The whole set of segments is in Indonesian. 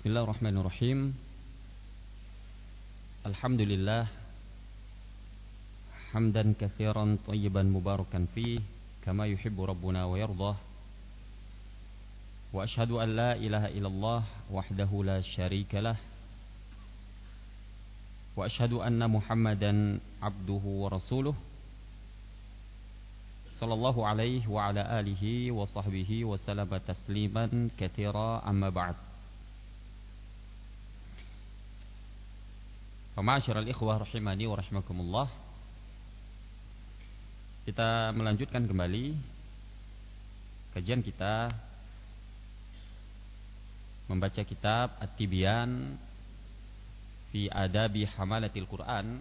Bismillahirrahmanirrahim. Alhamdulillah hamdan katsiran thayyiban mubarakan fih kama yuhibbu rabbuna wa yardah. Wa asyhadu an la ilaha illallah wahdahu la syarikalah. Wa asyhadu anna Muhammadan abduhu wa rasuluh. Sallallahu alaihi wa ala alihi wa sahbihi wa sallama tasliman katsira amma ba'd. Ma'asyiral ikhwah rahimani wa rahimakumullah. Kita melanjutkan kembali kajian kita membaca kitab At-Tibyan fi Adabi Hamalatil Quran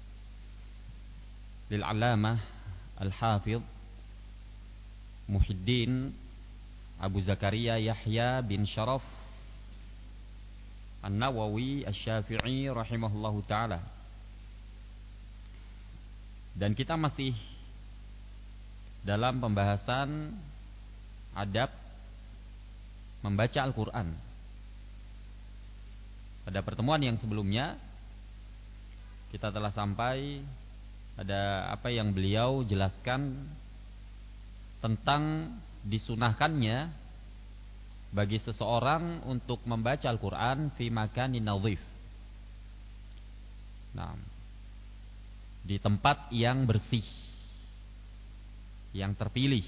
lil 'Allamah Al-Hafidh Muhyiddin Abu Zakaria Yahya bin Sharaf An-Nawawi Asy-Syafi'i rahimahullahu ta'ala. Dan kita masih dalam pembahasan adab membaca Al-Quran. Pada pertemuan yang sebelumnya kita telah sampai pada apa yang beliau jelaskan tentang disunahkannya bagi seseorang untuk membaca Al-Quran fi makanin nadhif. Nah, di tempat yang bersih, yang terpilih.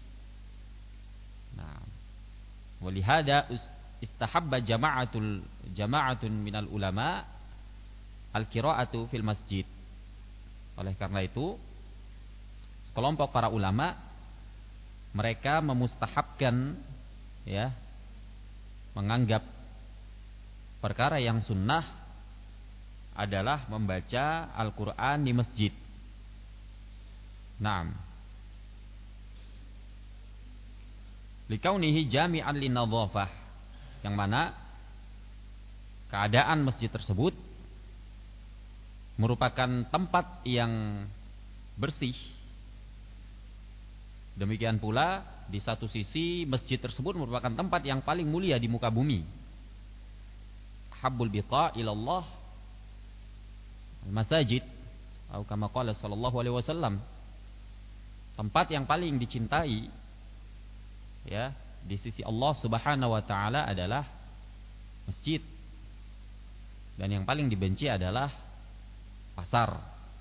Nah, walihada istahabba jama'atun minal ulama al-qira'atu fil masjid. Oleh karena itu, sekelompok para ulama mereka memustahabkan, ya, menganggap perkara yang sunnah adalah membaca Al-Quran di masjid. Naam. Likaunihi jami'an linnadhafah, yang mana keadaan masjid tersebut merupakan tempat yang bersih. Demikian pula di satu sisi masjid tersebut merupakan tempat yang paling mulia di muka bumi. Habbul biqa ilallah al-masajid, atau kama qala sallallahu alaihi wasallam. Tempat yang paling dicintai, ya, di sisi Allah Subhanahu wa taala adalah masjid. Dan yang paling dibenci adalah pasar.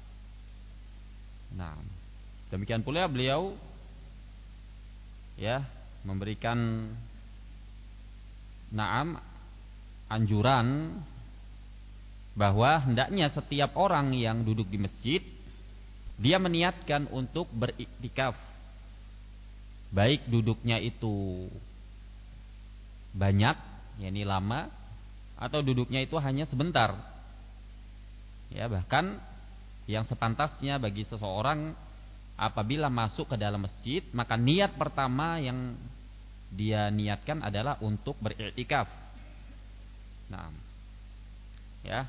Nah, demikian pula beliau, ya, memberikan anjuran bahwa hendaknya setiap orang yang duduk di masjid dia meniatkan untuk beriktikaf, baik duduknya itu banyak, yakni lama, atau duduknya itu hanya sebentar. Ya, bahkan yang sepantasnya bagi seseorang apabila masuk ke dalam masjid, maka niat pertama yang dia niatkan adalah untuk beriktikaf. Nah, ya.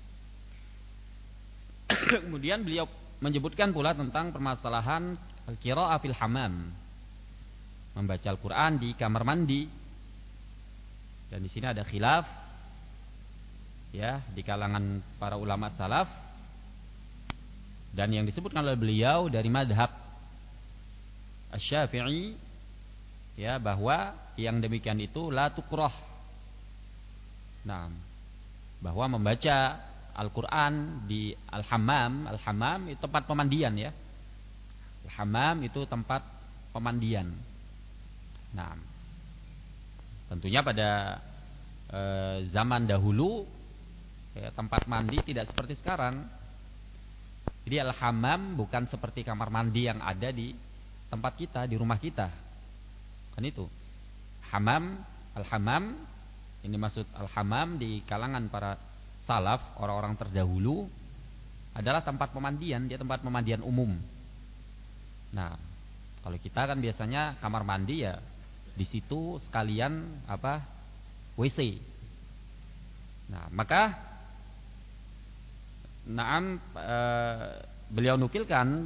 Kemudian beliau menyebutkan pula tentang permasalahan al-qira'ah fil hammam, membaca Al-Quran di kamar mandi. Dan di sini ada khilaf, ya, di kalangan para ulama salaf. Dan yang disebutkan oleh beliau dari madhab Asy-Syafi'i, ya, bahwa yang demikian itu la tukrah. Nah, bahwa membaca Al-Quran di Al-Hammam itu tempat pemandian, ya. Al-Hammam itu tempat pemandian. Nah, tentunya pada zaman dahulu, ya, tempat mandi tidak seperti sekarang. Jadi Al-Hammam bukan seperti kamar mandi yang ada di tempat kita, di rumah kita. Kan itu. Al-Hammam, ini maksud Al-Hammam di kalangan para salaf, orang-orang terdahulu, adalah tempat pemandian, dia tempat pemandian umum. Nah, kalau kita kan biasanya kamar mandi, ya, di situ sekalian apa? WC. Nah, maka beliau nukilkan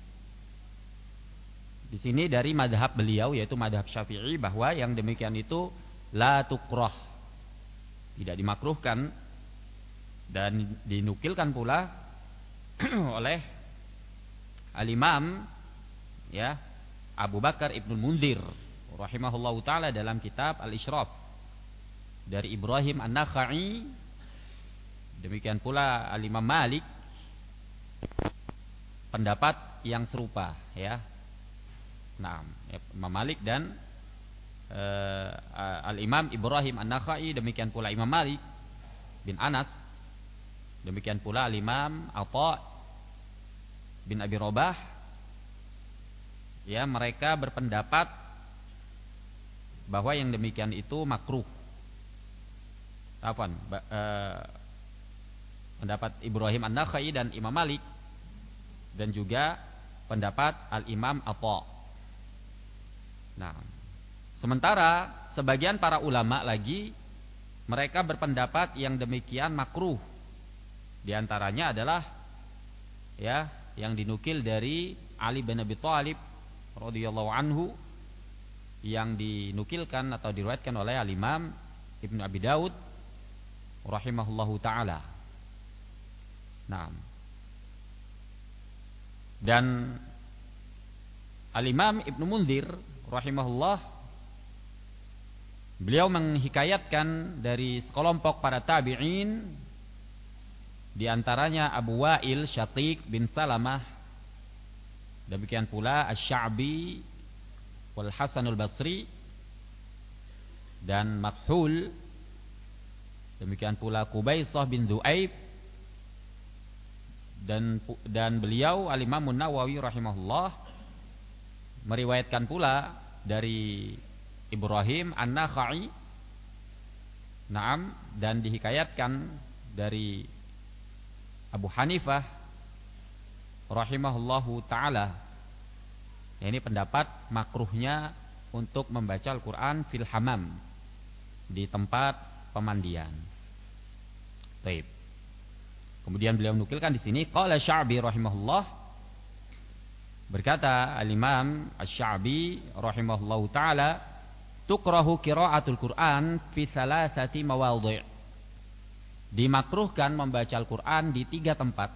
di sini dari madhab beliau, yaitu madhab Syafi'i, bahwa yang demikian itu la tukrah, tidak dimakruhkan, dan dinukilkan pula oleh Al-Imam ya Abu Bakar Ibnu Munzir rahimahullahu taala dalam kitab Al-Isyraf dari Ibrahim An-Nakha'i. Demikian pula Al-Imam Malik pendapat yang serupa ya. Nah, Imam Malik dan Al-Imam Ibrahim An-Nakha'i, demikian pula Imam Malik bin Anas, demikian pula Al-Imam Atha bin Abi Rabah, ya, mereka berpendapat bahwa yang demikian itu makruh. Pendapat Ibrahim An-Nakha'i dan Imam Malik, dan juga pendapat Al-Imam Atha. Nah, sementara sebagian para ulama lagi mereka berpendapat yang demikian makruh. Di antaranya adalah ya yang dinukil dari Ali bin Abi Thalib radhiyallahu anhu, yang dinukilkan atau diriwayatkan oleh Al-Imam Ibnu Abi Daud rahimahullahu taala. Nah, dan Al-Imam Ibnu Munzir rahimahullah, beliau menghikayatkan dari sekelompok para tabi'in, di antaranya Abu Wa'il Syatiq bin Salamah, demikian pula Asy-Sya'bi wal Hasanul Basri dan Makhul, demikian pula Qubaisah bin Du'aib, dan beliau Al-Imam Nawawi rahimahullah meriwayatkan pula dari Ibrahim An-Nakha'i, naam, dan dihikayatkan dari Abu Hanifah rahimahullahu taala. Ini pendapat makruhnya untuk membaca Al-Qur'an fil hamam, di tempat pemandian. Baik. Kemudian beliau menukilkan di sini qala Sya'bi rahimahullah, berkata Al-Imam Asy-Sya'bi rahimahullahu taala, tukrahu qira'atul Qur'an fi thalathati mawadhi'. Dimakruhkan membaca Al-Qur'an di 3 tempat.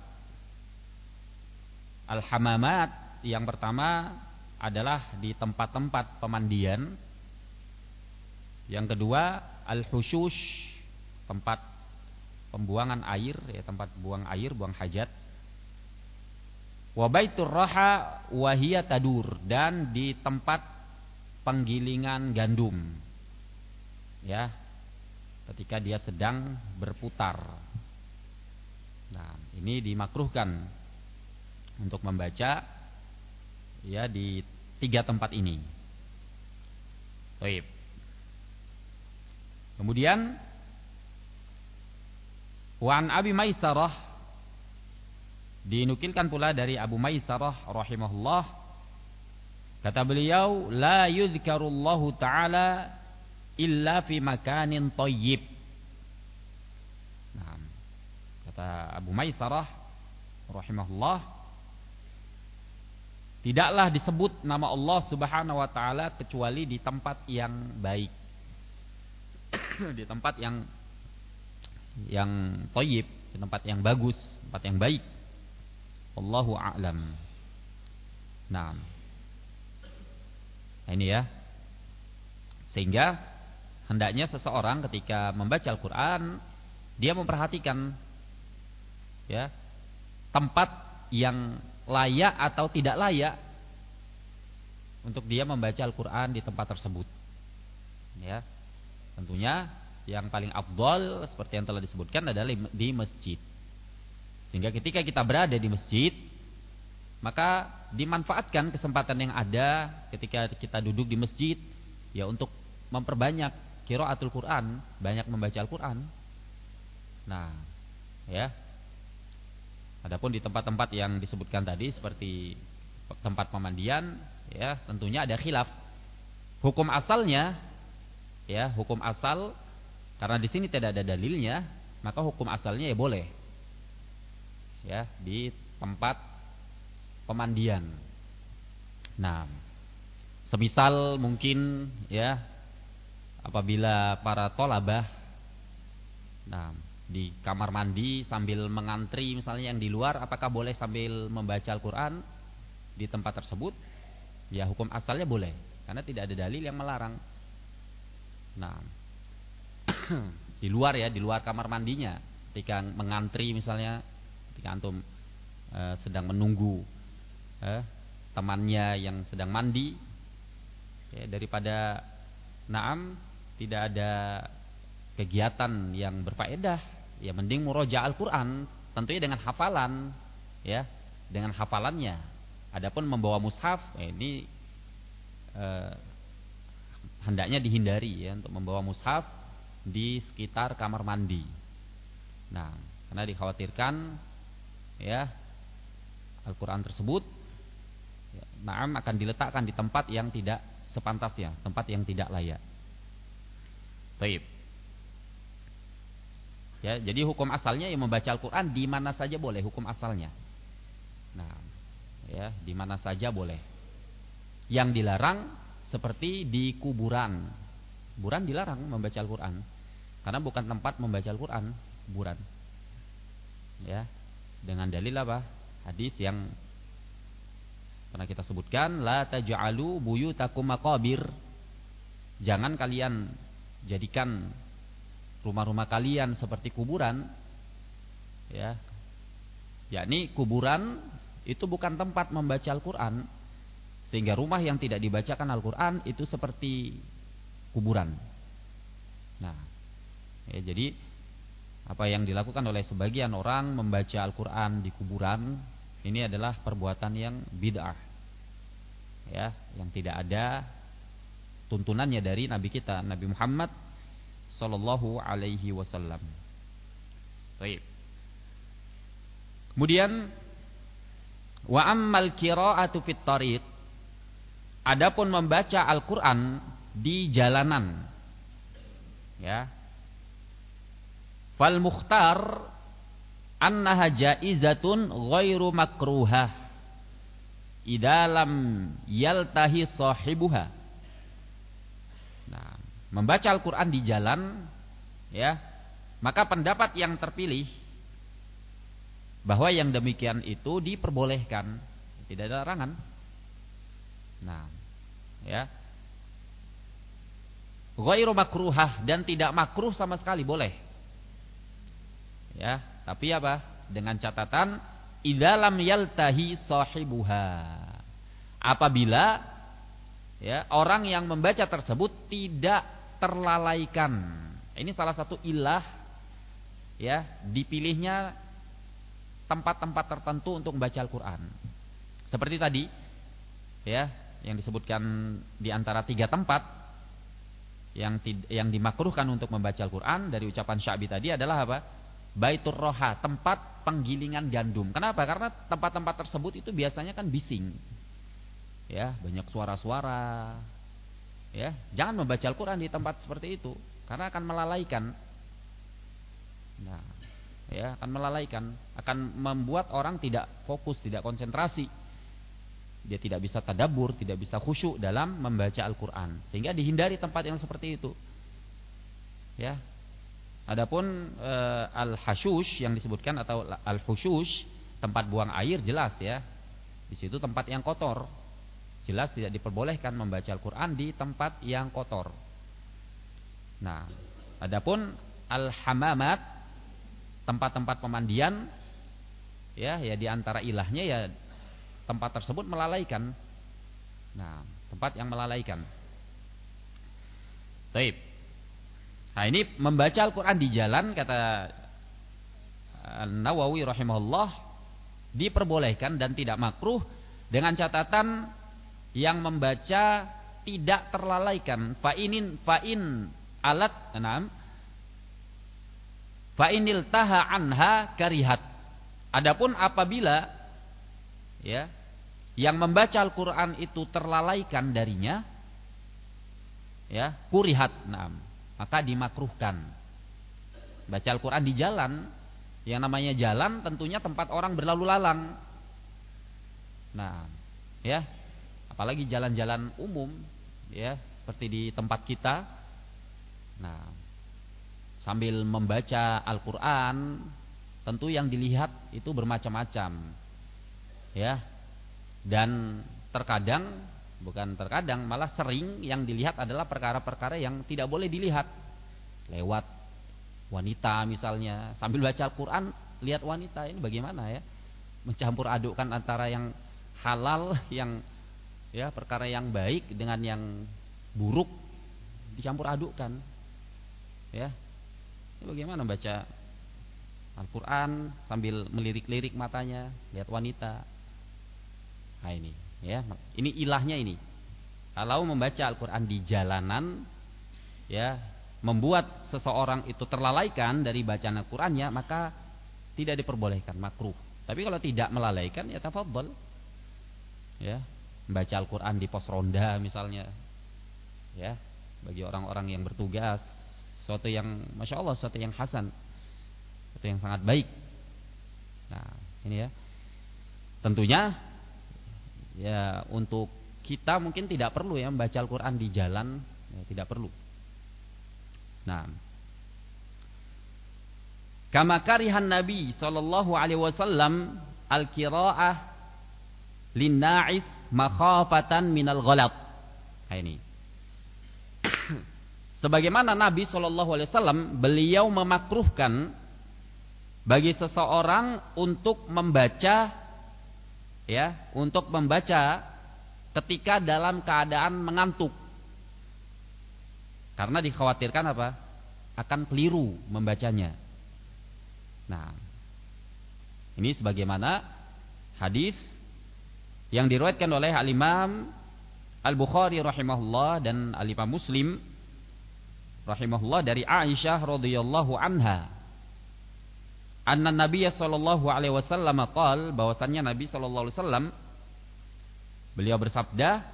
Al-hamamat, yang pertama adalah di tempat-tempat pemandian. Yang kedua al-hushush, tempat pembuangan air, ya, tempat buang air, buang hajat. Wa baitur raha wa hiya tadur, dan di tempat penggilingan gandum, ya, ketika dia sedang berputar. Nah, ini dimakruhkan untuk membaca ya di 3 tempat ini. Baik. Kemudian wa an Abi Maisarah, dinukilkan pula dari Abu Maisarah rahimahullah, kata beliau, la yuzkarullahu ta'ala illa fi makanin thayyib. Nah, kata Abu Maisarah rahimahullah, tidaklah disebut nama Allah Subhanahu wa taala kecuali di tempat yang baik. Di tempat yang thayyib, di tempat yang bagus, tempat yang baik. Wallahu a'lam. Nah, ini ya. Sehingga hendaknya seseorang ketika membaca Al-Qur'an, dia memperhatikan ya tempat yang layak atau tidak layak untuk dia membaca Al-Qur'an di tempat tersebut. Ya. Tentunya yang paling afdal seperti yang telah disebutkan adalah di masjid. Sehingga ketika kita berada di masjid, maka dimanfaatkan kesempatan yang ada ketika kita duduk di masjid ya untuk memperbanyak qiraatul Quran, banyak membaca Al-Quran. Nah, ya. Adapun di tempat-tempat yang disebutkan tadi seperti tempat pemandian, ya, tentunya ada khilaf. Hukum asalnya, ya, hukum asal, karena di sini tidak ada dalilnya, maka hukum asalnya ya boleh, ya, di tempat pemandian. Nah, semisal mungkin, ya, apabila para tolabah Nah, di kamar mandi sambil mengantri misalnya yang di luar, apakah boleh sambil membaca Al-Quran di tempat tersebut? Ya, hukum asalnya boleh, karena tidak ada dalil yang melarang. Nah, di luar ya, di luar kamar mandinya, ketika mengantri misalnya, ketika antum sedang menunggu temannya yang sedang mandi, ya, daripada tidak ada kegiatan yang berfaedah, ya mending murojaah Al-Quran, tentunya dengan hafalan, ya, dengan hafalannya. Adapun membawa mushaf, ini hendaknya dihindari ya, untuk membawa mushaf di sekitar kamar mandi. Nah, karena dikhawatirkan ya Al-Quran tersebut akan diletakkan di tempat yang tidak sepantasnya, tempat yang tidak layak. Baik. Ya, jadi hukum asalnya yang membaca Al-Quran di mana saja boleh, hukum asalnya. Nah, ya, di mana saja boleh. Yang dilarang seperti di kuburan. Kuburan dilarang membaca Al-Quran, karena bukan tempat membaca Al-Quran, kuburan. Ya, dengan dalil apa? Hadis yang pernah kita sebutkan, la taj'alu buyutakum maqabir. Jangan kalian jadikan rumah-rumah kalian seperti kuburan, ya. Yakni kuburan itu bukan tempat membaca Al-Quran, sehingga rumah yang tidak dibacakan Al-Quran itu seperti kuburan. Nah, ya, jadi apa yang dilakukan oleh sebagian orang membaca Al-Quran di kuburan, ini adalah perbuatan yang bid'ah, ya, yang tidak ada tuntunannya dari Nabi kita, Nabi Muhammad Sallallahu alaihi wasallam. Baik. Kemudian wa ammal qira'atu fit tariq, adapun membaca Al-Qur'an di jalanan, ya. Fal mukhtar annaha jaizatun ghairu makruhah idza lam yaltahi sahibuha. Nah, membaca Al-Quran di jalan, ya, maka pendapat yang terpilih bahwa yang demikian itu diperbolehkan, tidak ada larangan. Nah, ya, ghairu makruhah, dan tidak makruh sama sekali, boleh. Ya, tapi apa? Dengan catatan idza lam yaltahi sahibuha. Apabila ya orang yang membaca tersebut tidak terlalaikan. Ini salah satu ilah ya dipilihnya tempat-tempat tertentu untuk membaca Al-Quran. Seperti tadi ya yang disebutkan di antara 3 tempat yang dimakruhkan untuk membaca Al-Quran dari ucapan Sya'bi tadi adalah apa? Baitur Roha, tempat penggilingan gandum. Kenapa? Karena tempat-tempat tersebut itu biasanya kan bising, ya, banyak suara-suara. Ya, jangan membaca Al-Quran di tempat seperti itu, karena akan melalaikan. Nah, ya, akan melalaikan, akan membuat orang tidak fokus, tidak konsentrasi. Dia tidak bisa tadabbur, tidak bisa khusyuk dalam membaca Al-Quran, sehingga dihindari tempat yang seperti itu. Ya. Adapun al-hashush yang disebutkan atau al-hushush, tempat buang air, jelas ya. Di situ tempat yang kotor. Jelas tidak diperbolehkan membaca Al-Quran di tempat yang kotor. Nah, adapun al-hamamat, tempat-tempat pemandian, ya di antara ilahnya ya tempat tersebut melalaikan. Nah, tempat yang melalaikan. Baik. Nah, ini membaca Al-Quran di jalan, kata Nawawi rahimahullah, diperbolehkan dan tidak makruh, dengan catatan yang membaca tidak terlalaikan. Fa'in alat enam fa'inil taha anha karihat. Adapun apabila ya yang membaca Al-Quran itu terlalaikan darinya, ya, kurihat, maka dimakruhkan. Baca Al-Quran di jalan, yang namanya jalan tentunya tempat orang berlalu lalang. Nah, ya, apalagi jalan-jalan umum, ya, seperti di tempat kita. Nah, sambil membaca Al-Quran, tentu yang dilihat itu bermacam-macam, ya. Dan terkadang, bukan terkadang, malah sering yang dilihat adalah perkara-perkara yang tidak boleh dilihat. Lewat wanita misalnya, sambil baca Al-Quran lihat wanita, ini bagaimana ya? Mencampur adukkan antara yang halal, yang ya perkara yang baik dengan yang buruk, dicampur adukkan. Ya. Ini bagaimana baca Al-Quran sambil melirik-lirik matanya, lihat wanita. Nah ini, ya, ini ilahnya ini. Kalau membaca Al-Quran di jalanan, ya, membuat seseorang itu terlalaikan dari bacaan Al-Qurannya, maka tidak diperbolehkan, makruh. Tapi kalau tidak melalaikan, ya tafadhol. Ya, membaca Al-Quran di pos ronda misalnya, ya, bagi orang-orang yang bertugas, sesuatu yang masya Allah, sesuatu yang hasan, sesuatu yang sangat baik. Nah, ini ya. Tentunya, ya, untuk kita mungkin tidak perlu ya membaca Al-Quran di jalan, ya, tidak perlu. Nah, kama karihan Nabi sallallahu alaihi wasallam al-qiraah lin-na'is makhafatan minal ghalat. Nah, ini. Sebagaimana Nabi sallallahu alaihi wasallam, beliau memakruhkan bagi seseorang untuk membaca, ya, untuk membaca ketika dalam keadaan mengantuk. Karena dikhawatirkan apa? Akan keliru membacanya. Nah, ini sebagaimana hadis yang diriwayatkan oleh Al-Imam Al-Bukhari rahimahullah dan Al-Imam Muslim rahimahullah dari Aisyah radhiyallahu anha. Anna Nabiy sallallahu alaihi wasallam qaal, bahwasannya Nabi sallallahu alaihi wasallam beliau bersabda,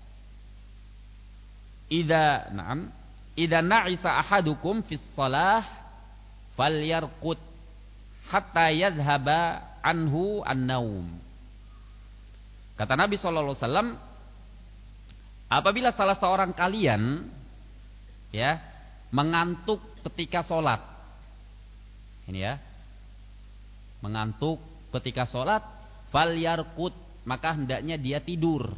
idza na'isa ahadukum fis shalah falyarqut hatta yadhhaba anhu an-naum. Kata Nabi sallallahu alaihi wasallam, apabila salah seorang kalian, ya, mengantuk ketika sholat, ini ya, mengantuk ketika sholat, falyarqut, maka hendaknya dia tidur,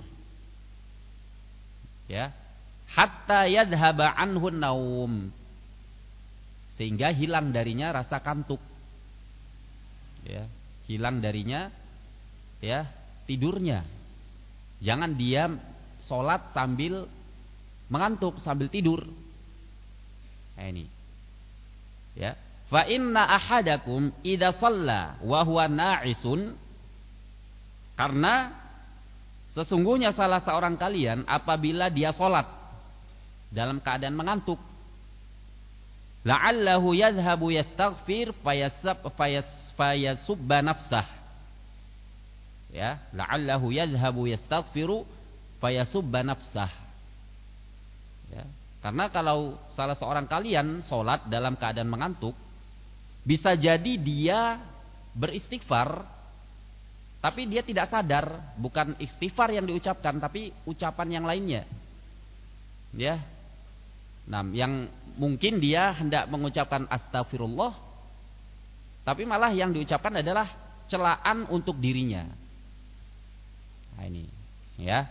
ya, hatta yadhhaba anhu naum, sehingga hilang darinya rasa kantuk, ya, hilang darinya, ya, tidurnya. Jangan dia sholat sambil mengantuk, sambil tidur. Nah, ini, ya, fa inna ahadakum idza shalla wa huwa na'isun, karena sesungguhnya salah seorang kalian apabila dia sholat dalam keadaan mengantuk, la'allahu yadhhabu yastaghfir fayasubba nafsah, ya, la'allahu yadhhabu yastaghfiru fayasubba nafsah, ya. Karena kalau salah seorang kalian sholat dalam keadaan mengantuk, bisa jadi dia beristighfar, tapi dia tidak sadar, bukan istighfar yang diucapkan, tapi ucapan yang lainnya, ya. Nah, yang mungkin dia hendak mengucapkan astagfirullah, tapi malah yang diucapkan adalah celaan untuk dirinya. Nah, ini, ya.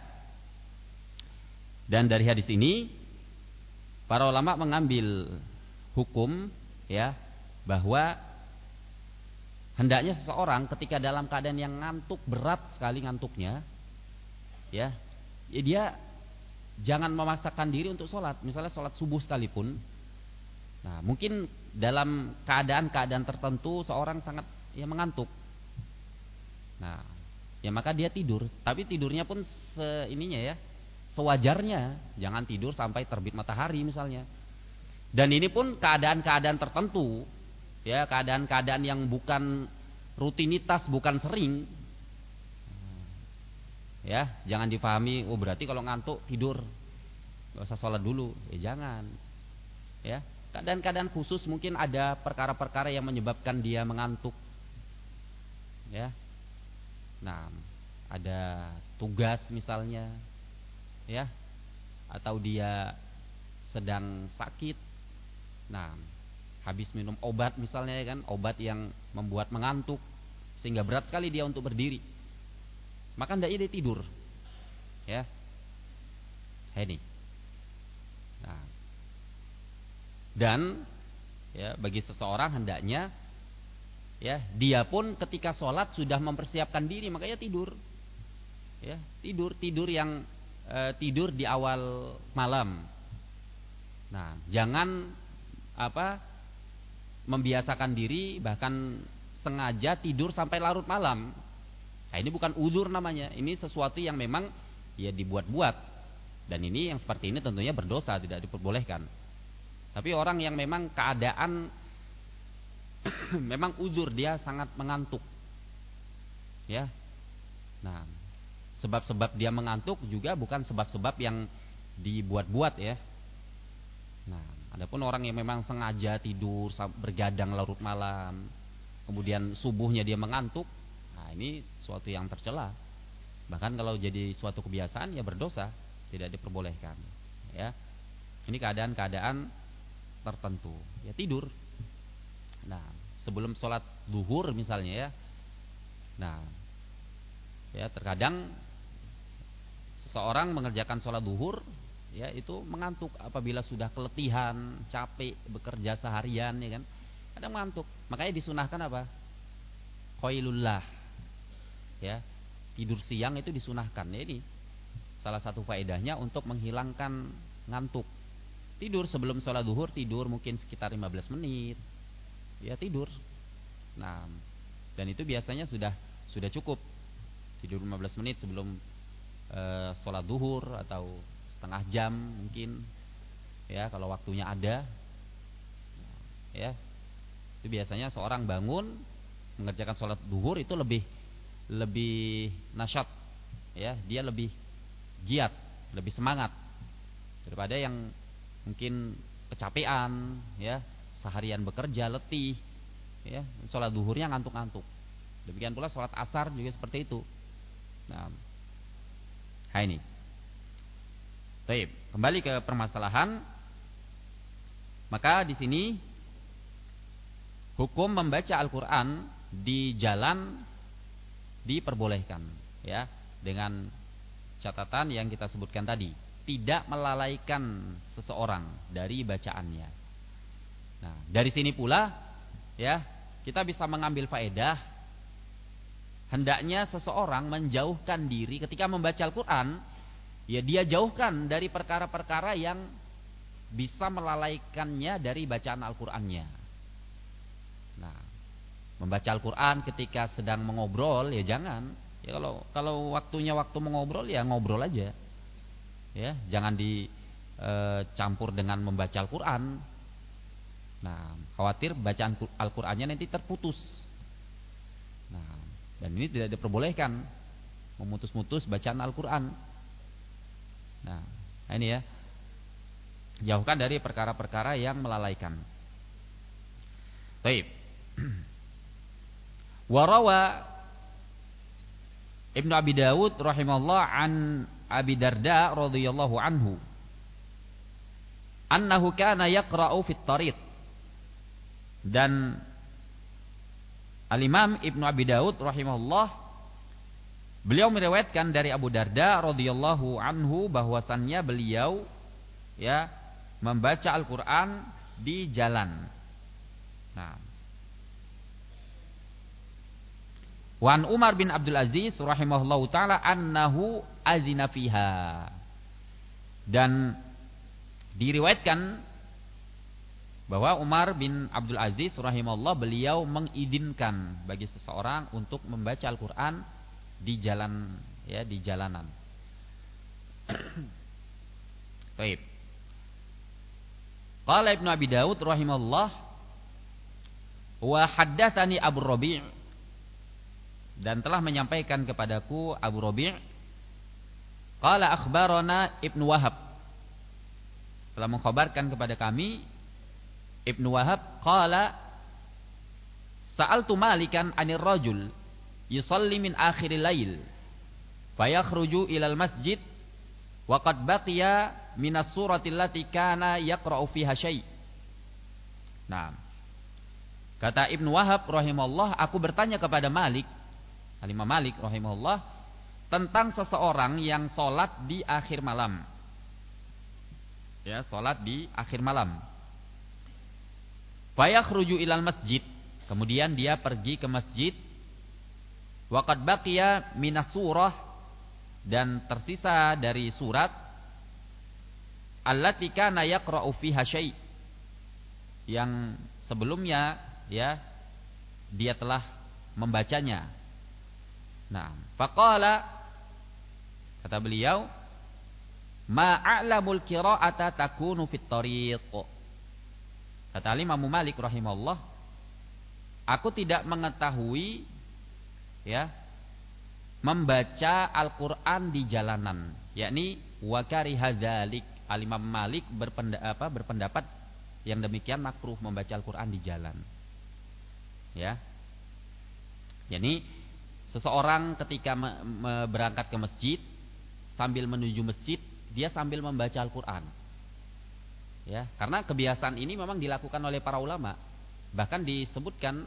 Dan dari hadis ini para ulama mengambil hukum, ya, bahwa hendaknya seseorang ketika dalam keadaan yang ngantuk, berat sekali ngantuknya, ya, dia jangan memaksakan diri untuk sholat. Misalnya sholat subuh sekalipun, nah, mungkin dalam keadaan-keadaan tertentu seorang sangat, ya, mengantuk, nah, ya, maka dia tidur. Tapi tidurnya pun seininya, ya, sewajarnya, jangan tidur sampai terbit matahari misalnya. Dan ini pun keadaan-keadaan tertentu, ya, keadaan-keadaan yang bukan rutinitas, bukan sering, ya. Jangan difahami, oh berarti kalau ngantuk tidur gak usah sholat dulu, ya, jangan, ya. Keadaan-keadaan khusus, mungkin ada perkara-perkara yang menyebabkan dia mengantuk, ya. Nah, ada tugas misalnya, ya, atau dia sedang sakit. Nah, habis minum obat misalnya ya kan, obat yang membuat mengantuk sehingga berat sekali dia untuk berdiri, maka hendaknya dia tidur. Ya. Ini. Nah. Dan ya bagi seseorang hendaknya ya dia pun ketika sholat sudah mempersiapkan diri, makanya tidur. Ya, tidur yang tidur di awal malam. Nah, jangan membiasakan diri bahkan sengaja tidur sampai larut malam. Nah, ini bukan uzur namanya. Ini sesuatu yang memang ya dibuat-buat. Dan ini yang seperti ini tentunya berdosa, tidak diperbolehkan. Tapi orang yang memang keadaan memang uzur, dia sangat mengantuk. Ya. Nah, sebab-sebab dia mengantuk juga bukan sebab-sebab yang dibuat-buat ya. Nah, adapun orang yang memang sengaja tidur bergadang larut malam, kemudian subuhnya dia mengantuk, nah ini suatu yang tercela. Bahkan kalau jadi suatu kebiasaan ya berdosa, tidak diperbolehkan. Ya, ini keadaan-keadaan tertentu. Ya tidur. Nah, sebelum sholat zuhur misalnya ya. Nah, ya terkadang seseorang mengerjakan sholat zuhur, ya itu mengantuk apabila sudah keletihan, capek bekerja seharian ya kan. Kadang mengantuk. Makanya disunahkan apa? Qailullah. Ya, tidur siang itu disunahkan. Ya, ini salah satu faedahnya untuk menghilangkan ngantuk. Tidur sebelum sholat zuhur, tidur mungkin sekitar 15 menit. Ya tidur. Nah, dan itu biasanya sudah cukup. Tidur 15 menit sebelum sholat zuhur atau setengah jam mungkin. Ya, kalau waktunya ada. Ya. Itu biasanya seorang bangun mengerjakan sholat zuhur itu lebih nasyat. Ya, dia lebih giat, lebih semangat daripada yang mungkin kecapean ya, seharian bekerja letih ya, sholat zuhurnya ngantuk-ngantuk. Demikian pula sholat asar juga seperti itu. Nah, ini. Baik, kembali ke permasalahan. Maka di sini hukum membaca Al-Qur'an di jalan diperbolehkan ya, dengan catatan yang kita sebutkan tadi, tidak melalaikan seseorang dari bacaannya. Nah, dari sini pula ya, kita bisa mengambil faedah hendaknya seseorang menjauhkan diri ketika membaca Al-Qur'an, ya dia jauhkan dari perkara-perkara yang bisa melalaikannya dari bacaan Al-Qur'annya. Nah, membaca Al-Qur'an ketika sedang mengobrol ya jangan. Ya kalau waktunya waktu mengobrol ya ngobrol aja. Ya, jangan dicampur dengan membaca Al-Qur'an. Nah, khawatir bacaan Al-Qur'annya nanti terputus. Nah, dan ini tidak diperbolehkan memutus-mutus bacaan Al-Qur'an. Nah, ini ya. Jauhkan dari perkara-perkara yang melalaikan. Baik. Warawa Ibnu Abi Dawud rahimahullah an Abi Darda radhiyallahu anhu annahu kana yaqra'u fit tariq. Dan Al-Imam Ibnu Abi Dawud rahimahullah beliau meriwayatkan dari Abu Darda radhiyallahu anhu bahwasannya beliau ya membaca Al-Qur'an di jalan. Nah, Wan Umar bin Abdul Aziz rahimahullahu taala annahu azina fiha. Dan diriwayatkan bahwa Umar bin Abdul Aziz rahimahullah beliau mengizinkan bagi seseorang untuk membaca Al-Qur'an di jalan ya, di jalanan. Baik. Qala Ibnu Abi Dawud rahimahullah wa haddatsani Abu Rabi', dan telah menyampaikan kepadaku Abu Rabi', qala akhbarana Ibnu Wahab, telah mengkhabarkan kepada kami Ibnu Wahab, qala sa'altu Malikan 'anil rajul yusalli min akhiril lail fayakhruju ilal masjid wa qad baqiya minas surati allati kana yaqra'u fiha syai'. Nah, Kata Ibnu Wahab rahimahullah, aku bertanya kepada Malik, Imam Malik rahimahullah, tentang seseorang yang sholat di akhir malam. Ya, sholat di akhir malam. Fayakhruju ilal masjid. Kemudian dia pergi ke masjid. Waqad baqiya minas surah, dan tersisa dari surat allati kana yaqra'u fiha syai', yang sebelumnya ya dia telah membacanya. Nah, faqala, kata beliau, ma'a'lamul qira'ata takunu fit tariq. Kata Imam Malik rahimahullah, aku tidak mengetahui ya membaca Al-Qur'an di jalanan, yakni wa kariha dzalik. Imam Malik berpendapat yang demikian makruh membaca Al-Qur'an di jalan. Ya. Yakni seseorang ketika berangkat ke masjid, sambil menuju masjid dia sambil membaca Al-Qur'an. Ya, karena kebiasaan ini memang dilakukan oleh para ulama. Bahkan disebutkan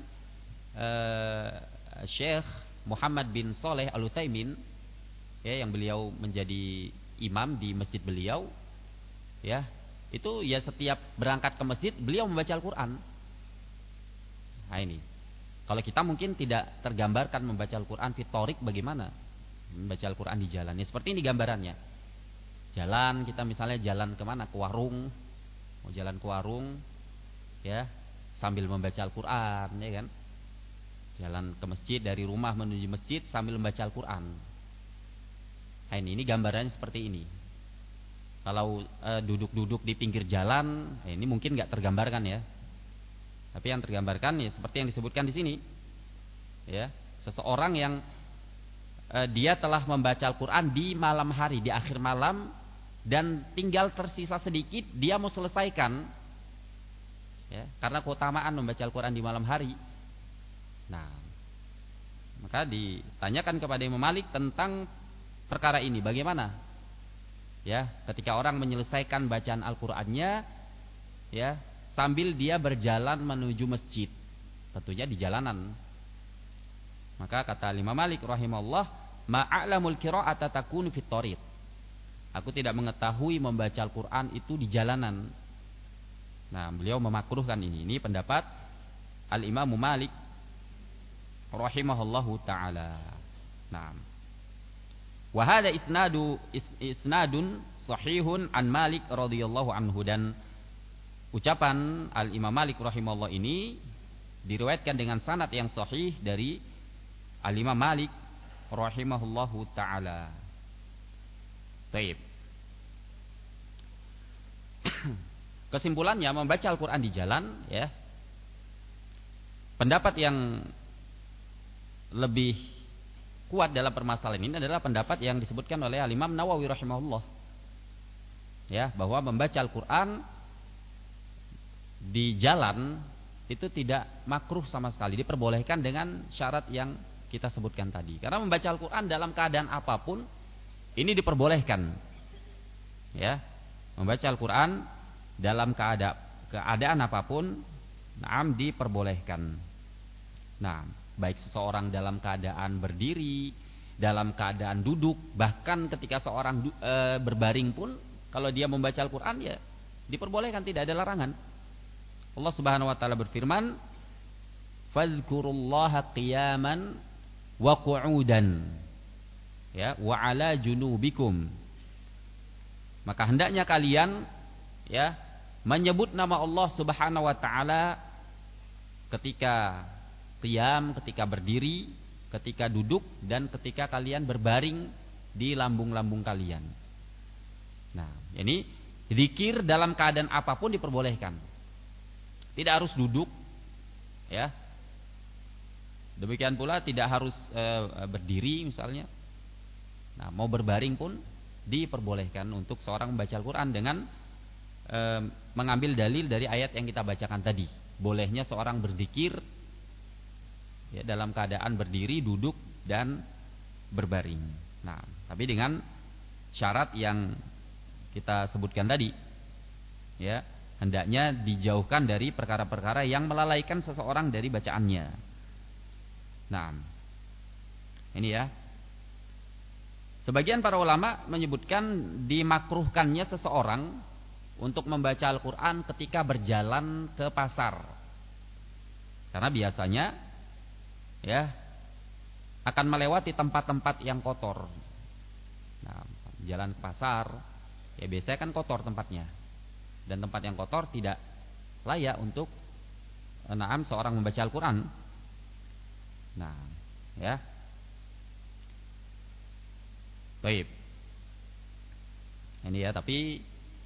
Syekh Muhammad bin Saleh Al-Utsaimin, ya, yang beliau menjadi imam di masjid beliau, ya, itu ya setiap berangkat ke masjid beliau membaca Al-Qur'an. Nah ini, kalau kita mungkin tidak tergambarkan membaca Al-Qur'an fitorik bagaimana membaca Al-Qur'an di jalan. Ya, seperti ini gambarannya. Jalan, kita misalnya jalan kemana? Ke warung, mau jalan ke warung, ya, sambil membaca Al-Qur'an, ya kan? Jalan ke masjid, dari rumah menuju masjid sambil membaca Al-Qur'an. Nah ini gambarannya seperti ini. Kalau duduk-duduk di pinggir jalan, ini mungkin nggak tergambarkan ya. Tapi yang tergambarkan ya seperti yang disebutkan di sini. Ya, seseorang yang dia telah membaca Al-Qur'an di malam hari, di akhir malam, dan tinggal tersisa sedikit dia mau selesaikan. Ya, karena keutamaan membaca Al-Qur'an di malam hari. Nah, maka ditanyakan kepada Imam Malik tentang perkara ini, bagaimana? Ya, ketika orang menyelesaikan bacaan Al-Qur'annya, ya, sambil dia berjalan menuju masjid, tentunya di jalanan. Maka kata Imam Malik rahimahullah, ma'a'lamul qira'ata takunu fit thariq. Aku tidak mengetahui membaca Al-Qur'an itu di jalanan. Nah, beliau memakruhkan ini. Ini pendapat Al-Imam Malik rahimahullahu taala. Naam. Wa hadha isnadun sahihun an Malik radhiyallahu anhu, dan ucapan Al-Imam Malik rahimahullah ini diriwayatkan dengan sanad yang sahih dari Al-Imam Malik rahimahullahu taala. Baik. Kesimpulannya, membaca Al-Qur'an di jalan, ya. Pendapat yang lebih kuat dalam permasalahan ini adalah pendapat yang disebutkan oleh Al-Imam Nawawi rahimahullah, ya, bahwa membaca Al-Qur'an di jalan itu tidak makruh sama sekali, diperbolehkan dengan syarat yang kita sebutkan tadi. Karena membaca Al-Qur'an dalam keadaan apapun ini diperbolehkan. Ya, membaca Al-Qur'an dalam keadaan apapun, naam, diperbolehkan. Nah, baik seseorang dalam keadaan berdiri, dalam keadaan duduk, bahkan ketika seorang berbaring pun, kalau dia membaca Al-Qur'an ya diperbolehkan, tidak ada larangan. Allah Subhanahu wa taala berfirman, "Fadhkurullaha qiyaman wa qu'udan, ya, wa 'ala junubikum." Maka hendaknya kalian, ya, menyebut nama Allah Subhanahu wa taala ketika qiyam, ketika berdiri, ketika duduk, dan ketika kalian berbaring di lambung-lambung kalian. Nah, ini zikir dalam keadaan apapun diperbolehkan. Tidak harus duduk, ya. Demikian pula tidak harus berdiri misalnya. Nah, mau berbaring pun diperbolehkan untuk seorang membaca Al-Qur'an dengan mengambil dalil dari ayat yang kita bacakan tadi. Bolehnya seorang berzikir, ya, dalam keadaan berdiri, duduk, dan berbaring. Nah, tapi dengan syarat yang kita sebutkan tadi, ya, hendaknya dijauhkan dari perkara-perkara yang melalaikan seseorang dari bacaannya. Nah, ini ya. Sebagian para ulama menyebutkan dimakruhkannya seseorang untuk membaca Al-Quran ketika berjalan ke pasar. Karena biasanya ya akan melewati tempat-tempat yang kotor. Nah, jalan ke pasar, ya biasanya kan kotor tempatnya. Dan tempat yang kotor tidak layak untuk seorang membaca Al-Quran. Nah, ya. Baik. Ini ya, tapi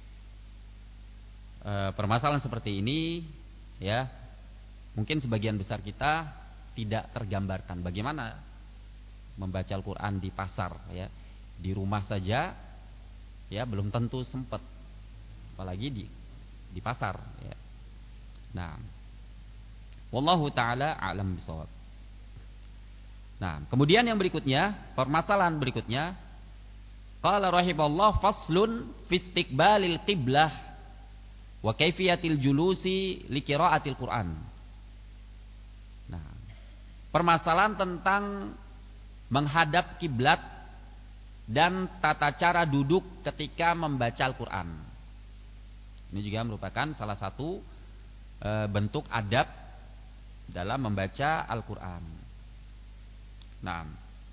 permasalahan seperti ini ya, mungkin sebagian besar kita tidak tergambarkan bagaimana membaca Al-Quran di pasar ya. Di rumah saja ya belum tentu sempat, apalagi di pasar ya. Nah, wallahu taala a'lam bishawab. Nah, kemudian yang berikutnya, permasalahan berikutnya, qala rahimallahu faslun fi istiqbalil qiblah wa kaifiyatil julusi li qiraatil Qur'an. Nah, permasalahan tentang menghadap kiblat dan tata cara duduk ketika membaca Al-Qur'an. Ini juga merupakan salah satu bentuk adab dalam membaca Al-Qur'an. Nah,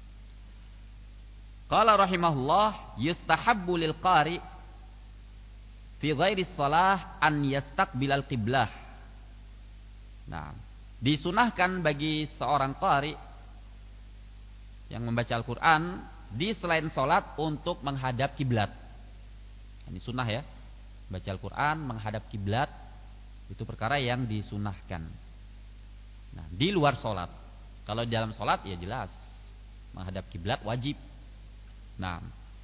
qala rahimahullah yustahabbu lil qari fi ghairi shalah an yastaqbilal qiblah. Nah, disunahkan bagi seorang qari yang membaca Al-Qur'an di selain salat untuk menghadap kiblat. Ini sunnah ya. Baca Al-Qur'an menghadap kiblat itu perkara yang disunahkan. Nah, di luar salat. Kalau di dalam salat ya jelas menghadap kiblat wajib. Nah,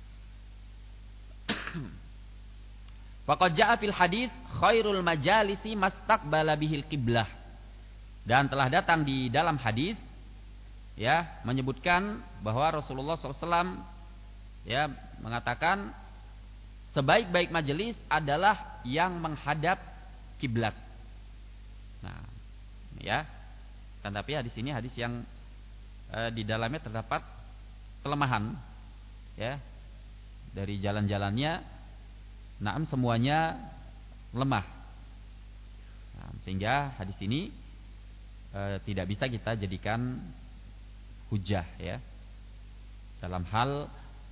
faqad jaa fil hadis khairul majalisi mastaqbala bihil qiblah. Dan telah datang di dalam hadis ya menyebutkan bahwa Rasulullah SAW ya mengatakan sebaik-baik majelis adalah yang menghadap kiblat. Nah, ya. Kan tapi hadis ini hadis yang di dalamnya terdapat kelemahan ya. Dari jalan-jalannya semuanya lemah. Nah, sehingga hadis ini tidak bisa kita jadikan hujah ya dalam hal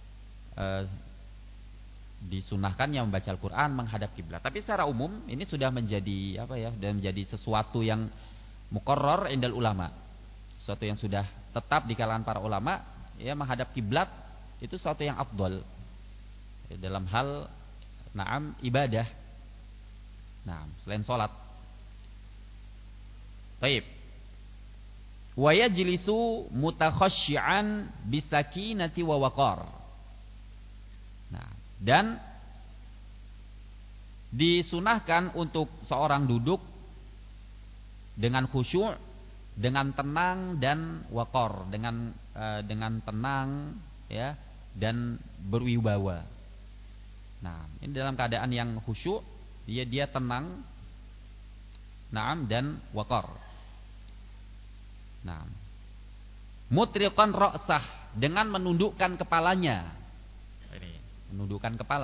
disunahkannya membaca Al-Quran menghadap kiblat. Tapi secara umum ini sudah menjadi sudah menjadi sesuatu yang muqarrar indal ulama, sesuatu yang sudah tetap di kalangan para ulama ya, menghadap kiblat itu sesuatu yang afdal ya, dalam hal ibadah. Nah, selain sholat. Baik. Wa yajlisu mutakhashsyi'an bisakinati wa waqar. Nah, dan disunahkan untuk seorang duduk dengan khusyuk, dengan tenang dan waqar, dengan tenang ya dan berwibawa. Nah, ini dalam keadaan yang khusyuk, dia tenang, dan waqar. Nah, mutriqan ra'sah, dengan menundukkan kepalanya. Ini, menundukkan kepala.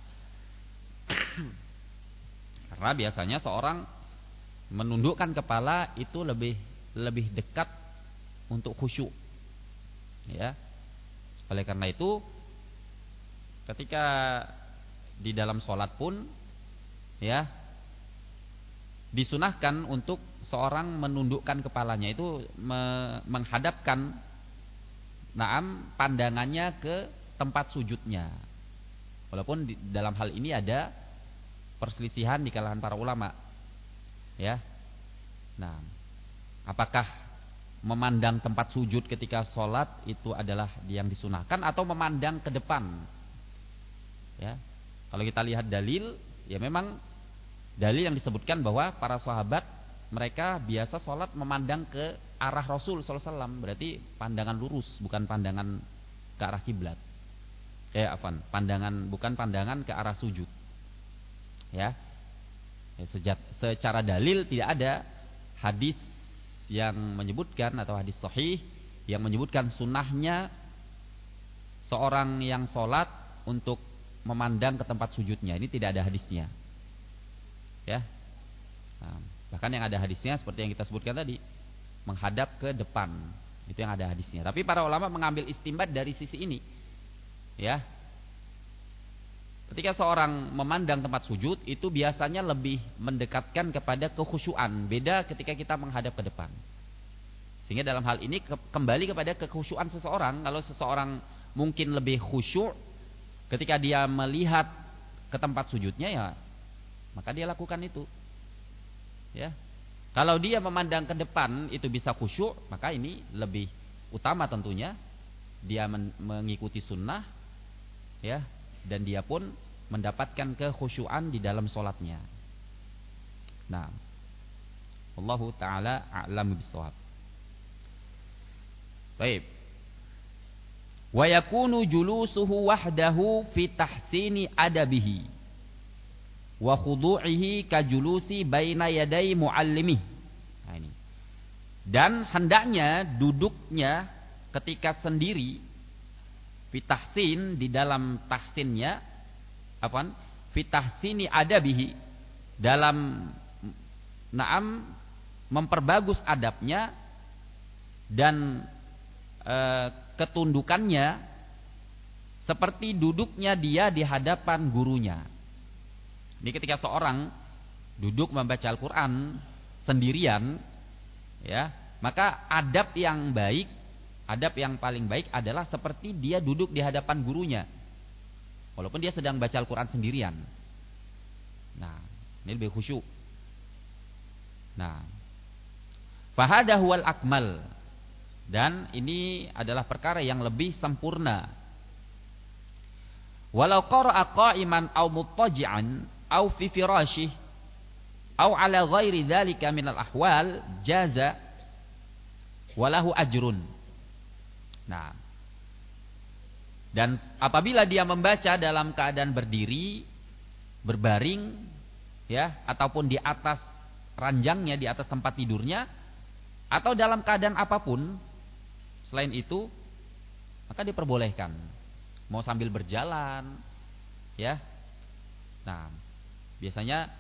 Karena biasanya seorang menundukkan kepala itu lebih dekat untuk khusyuk. Ya. Oleh karena itu ketika di dalam sholat pun ya disunahkan untuk seorang menundukkan kepalanya, itu menghadapkan pandangannya ke tempat sujudnya. Walaupun dalam hal ini ada perselisihan di kalangan para ulama. Ya. Nah, apakah memandang tempat sujud ketika sholat itu adalah yang disunahkan atau memandang ke depan? Ya. Kalau kita lihat dalil, ya memang dalil yang disebutkan bahwa para sahabat mereka biasa sholat memandang ke arah Rasul SAW, berarti pandangan lurus, bukan pandangan ke arah kiblat. Bukan pandangan ke arah sujud. Ya. Secara dalil tidak ada hadis yang menyebutkan atau hadis sahih yang menyebutkan sunnahnya seorang yang sholat untuk memandang ke tempat sujudnya. Ini tidak ada hadisnya. Ya. Nah, bahkan yang ada hadisnya seperti yang kita sebutkan tadi, menghadap ke depan. Itu yang ada hadisnya. Tapi para ulama mengambil istimbat dari sisi ini. Ya. Ketika seorang memandang tempat sujud, itu biasanya lebih mendekatkan kepada kekhusyuan. Beda ketika kita menghadap ke depan. Sehingga dalam hal ini kembali kepada kekhusyuan seseorang. Kalau seseorang mungkin lebih khusyuk ketika dia melihat ke tempat sujudnya, ya maka dia lakukan itu. Ya. Kalau dia memandang ke depan itu bisa khusyuk, maka ini lebih utama tentunya. Dia mengikuti sunnah, ya, dan dia pun mendapatkan kekhusyuan di dalam sholatnya. Nah, Allahu ta'ala a'lam bishawab. Baik. Wa yakunu julusuhu wahdahu fi tahsini adabihi wa khudu'ihi ka julusi baina yaday muallimihi. Nah, ini. Dan hendaknya duduknya ketika sendiri fi tahsin, di dalam tahsinnya, fi tahsini adabihi, dalam memperbagus adabnya dan ketundukannya, seperti duduknya dia di hadapan gurunya. Ini ketika seorang duduk membaca Al-Quran sendirian, ya, maka adab yang baik, adab yang paling baik adalah seperti dia duduk di hadapan gurunya, walaupun dia sedang baca Al-Quran sendirian. Nah, ini lebih khusyuk. Nah, fahada huwal akmal, dan ini adalah perkara yang lebih sempurna. Walau qara'a qa'iman aw muttaji'an aw fi firashih aw ala ghairi dzalika minal ahwal jaza walahu ajrun. Nah, dan apabila dia membaca dalam keadaan berdiri, berbaring, ya, ataupun di atas ranjangnya, di atas tempat tidurnya, atau dalam keadaan apapun selain itu, maka diperbolehkan. Mau sambil berjalan, ya. Nah, biasanya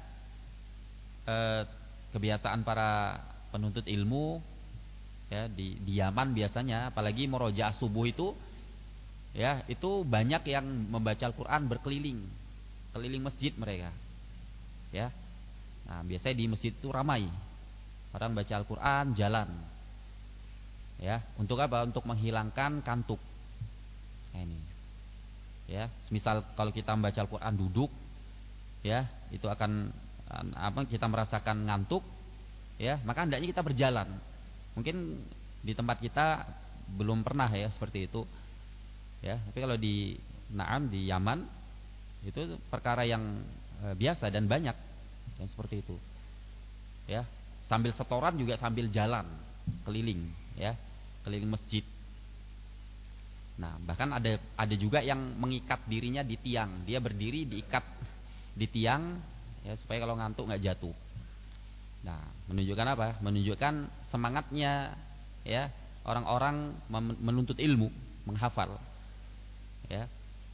kebiasaan para penuntut ilmu, ya, di Yaman biasanya, apalagi murojaah subuh itu, ya, itu banyak yang membaca Al-Quran berkeliling, keliling masjid mereka, ya. Nah, biasanya di masjid itu ramai orang baca Al-Quran, jalan, ya. Untuk apa? Untuk menghilangkan kantuk. Nah, ini, ya. Misal kalau kita membaca Al-Quran duduk, ya, itu akan kita merasakan ngantuk, ya, maka hendaknya kita berjalan. Mungkin di tempat kita belum pernah, ya, seperti itu, ya. Tapi kalau di Yaman itu perkara yang biasa dan banyak yang seperti itu, ya. Sambil setoran juga sambil jalan keliling, ya, keliling masjid. Nah, bahkan ada juga yang mengikat dirinya di tiang. Dia berdiri diikat di tiang, ya, supaya kalau ngantuk nggak jatuh. Nah, menunjukkan apa? Menunjukkan semangatnya, ya, orang-orang menuntut ilmu, menghafal, ya.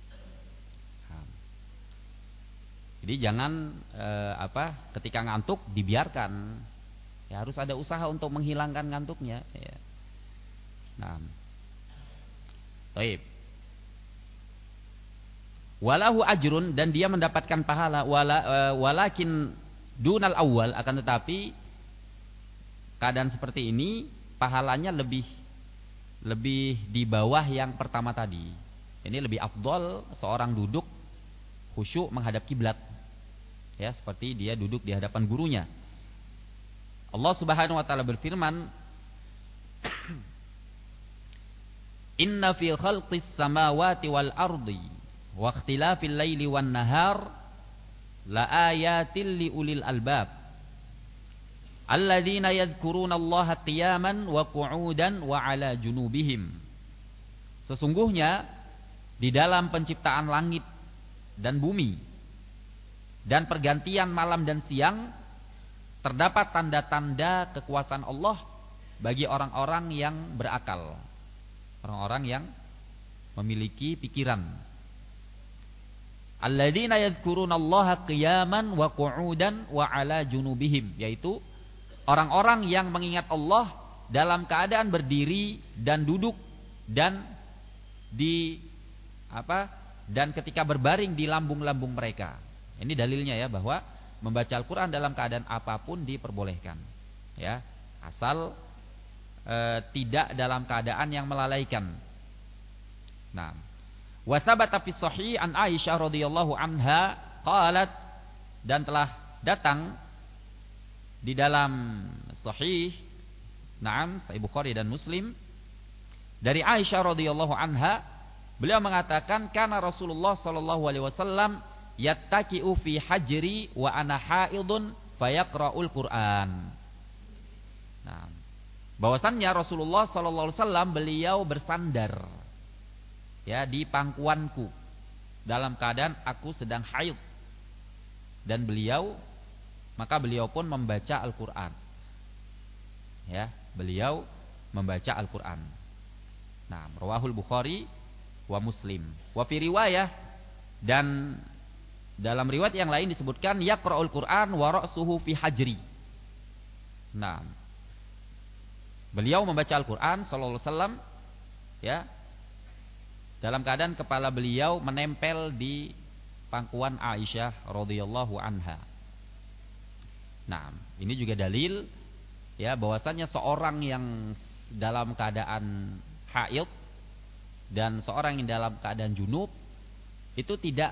Jadi jangan ketika ngantuk dibiarkan, ya, harus ada usaha untuk menghilangkan ngantuknya, ya. Nah, baik. Walahu ajrun, dan dia mendapatkan pahala, walakin dunal awal, akan tetapi keadaan seperti ini pahalanya lebih di bawah yang pertama tadi. Ini lebih afdol seorang duduk khusyuk menghadap kiblat, ya, seperti dia duduk di hadapan gurunya. Allah Subhanahu wa taala berfirman, Inna fi khalqis samawati wal ardi wa ikhtilafil laili wan nahar la ayatil li ulil albab alladzina yadhkuruna Allaha qiyaman wa qu'udan wa 'ala junubihim. Sesungguhnya di dalam penciptaan langit dan bumi dan pergantian malam dan siang, terdapat tanda-tanda kekuasaan Allah bagi orang-orang yang berakal, orang-orang yang memiliki pikiran. Alladzina yadhkurunallaha qiyaman wa qu'udan wa 'ala junubihim, yaitu orang-orang yang mengingat Allah dalam keadaan berdiri dan duduk dan dan ketika berbaring di lambung-lambung mereka. Ini dalilnya ya, bahwa membaca Al-Qur'an dalam keadaan apapun diperbolehkan. Ya, asal tidak dalam keadaan yang melalaikan. Nah, wa sabata fi sahih an Aisyah radhiyallahu anha qalat, dan telah datang di dalam sahih, Sahih Bukhari dan Muslim, dari Aisyah radhiyallahu anha, beliau mengatakan, kana Rasulullah sallallahu alaihi wasallam yattaqi'u fi hajri wa ana haidun fayaqra'ul Qur'an. Nah, bahwasannya Rasulullah sallallahu alaihi wasallam beliau bersandar ya di pangkuanku dalam keadaan aku sedang haid, dan maka beliau pun membaca Al-Qur'an. Ya, beliau membaca Al-Qur'an. Nah, rawahul Bukhari wa Muslim. Wa fi riwayah, dan dalam riwayat yang lain disebutkan yaqra'ul Qur'an wa ra'suhu fi hajri. Nah, beliau membaca Al-Qur'an sallallahu alaihi wasallam ya dalam keadaan kepala beliau menempel di pangkuan Aisyah radhiyallahu anha. Nah, ini juga dalil ya bahwasanya seorang yang dalam keadaan haid dan seorang yang dalam keadaan junub itu tidak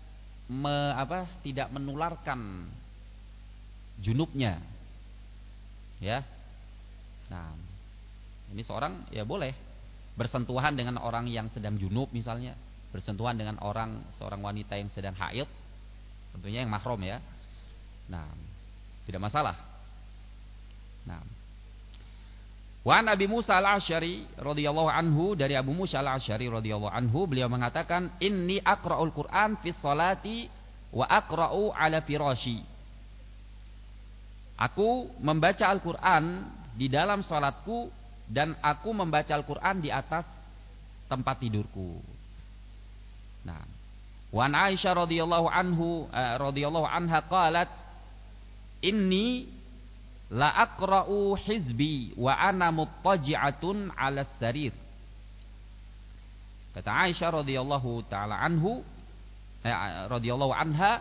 menularkan junubnya. Ya. Nah, ini seorang ya boleh bersentuhan dengan orang yang sedang junub misalnya, bersentuhan dengan seorang wanita yang sedang haid, tentunya yang mahram ya. Nah, tidak masalah. Nah, wa an Abi Musa al-Asy'ari radhiyallahu anhu, dari Abu Musa al-Asy'ari radhiyallahu anhu, beliau mengatakan, inni aqra'ul Qur'an fi sholati wa aqra'u ala firashi. Aku membaca Al-Qur'an di dalam salatku dan aku membaca Al-Qur'an di atas tempat tidurku. Nah, wa an Aisyah radhiyallahu anha qalat, inni la aqra'u hizbi wa ana muttaji'atun 'ala sarir. Kata Aisyah radhiyallahu taala radhiyallahu anha,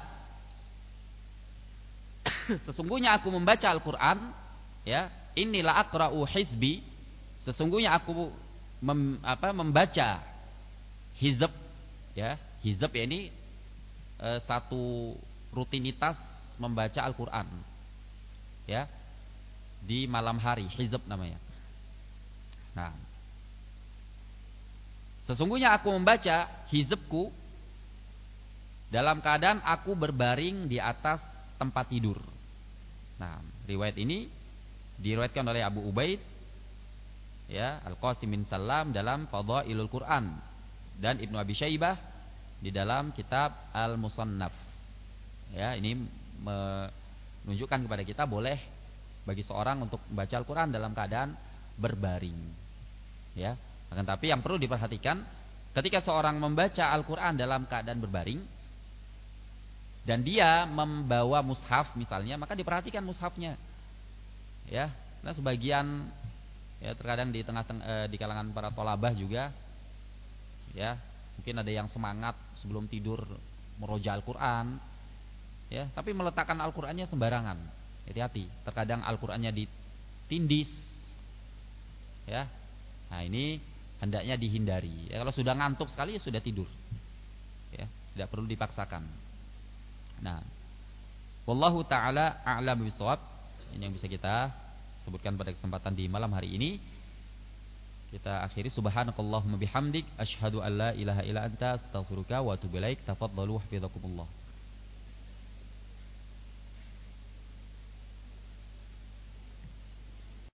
sesungguhnya aku membaca Al-Qur'an ya, inni la aqra'u hizbi, sesungguhnya aku membaca hizb ya. Hizb ya ini satu rutinitas membaca Al-Qur'an ya di malam hari, hizb namanya. Nah, sesungguhnya aku membaca hizbku dalam keadaan aku berbaring di atas tempat tidur. Nah, riwayat ini diriwayatkan oleh Abu Ubaid ya Al-Qasim bin Salam dalam Fadhailul Quran, dan Ibnu Abi Syaibah di dalam kitab Al-Musannaf. Ya, ini menunjukkan kepada kita boleh bagi seorang untuk membaca Al-Qur'an dalam keadaan berbaring. Ya, akan tapi yang perlu diperhatikan ketika seorang membaca Al-Qur'an dalam keadaan berbaring dan dia membawa mushaf misalnya, maka diperhatikan mushafnya. Ya, nah sebagian ya terkadang di di kalangan para thalabah juga ya, mungkin ada yang semangat sebelum tidur meroja Al-Qur'an ya, tapi meletakkan Al-Qur'annya sembarangan. Hati-hati, terkadang Al-Qur'annya ditindis ya. Nah, ini hendaknya dihindari. Ya, kalau sudah ngantuk sekali ya sudah tidur. Ya, tidak perlu dipaksakan. Nah, wallahu taala a'lam bishawab. Ini yang bisa kita sebutkan pada kesempatan di malam hari ini. Kita akhiri, subhanakallahumma bihamdik asyhadu an la ilaha illa anta astaghfiruka wa atubu ilaik. Tafadhalu hafizakumullah.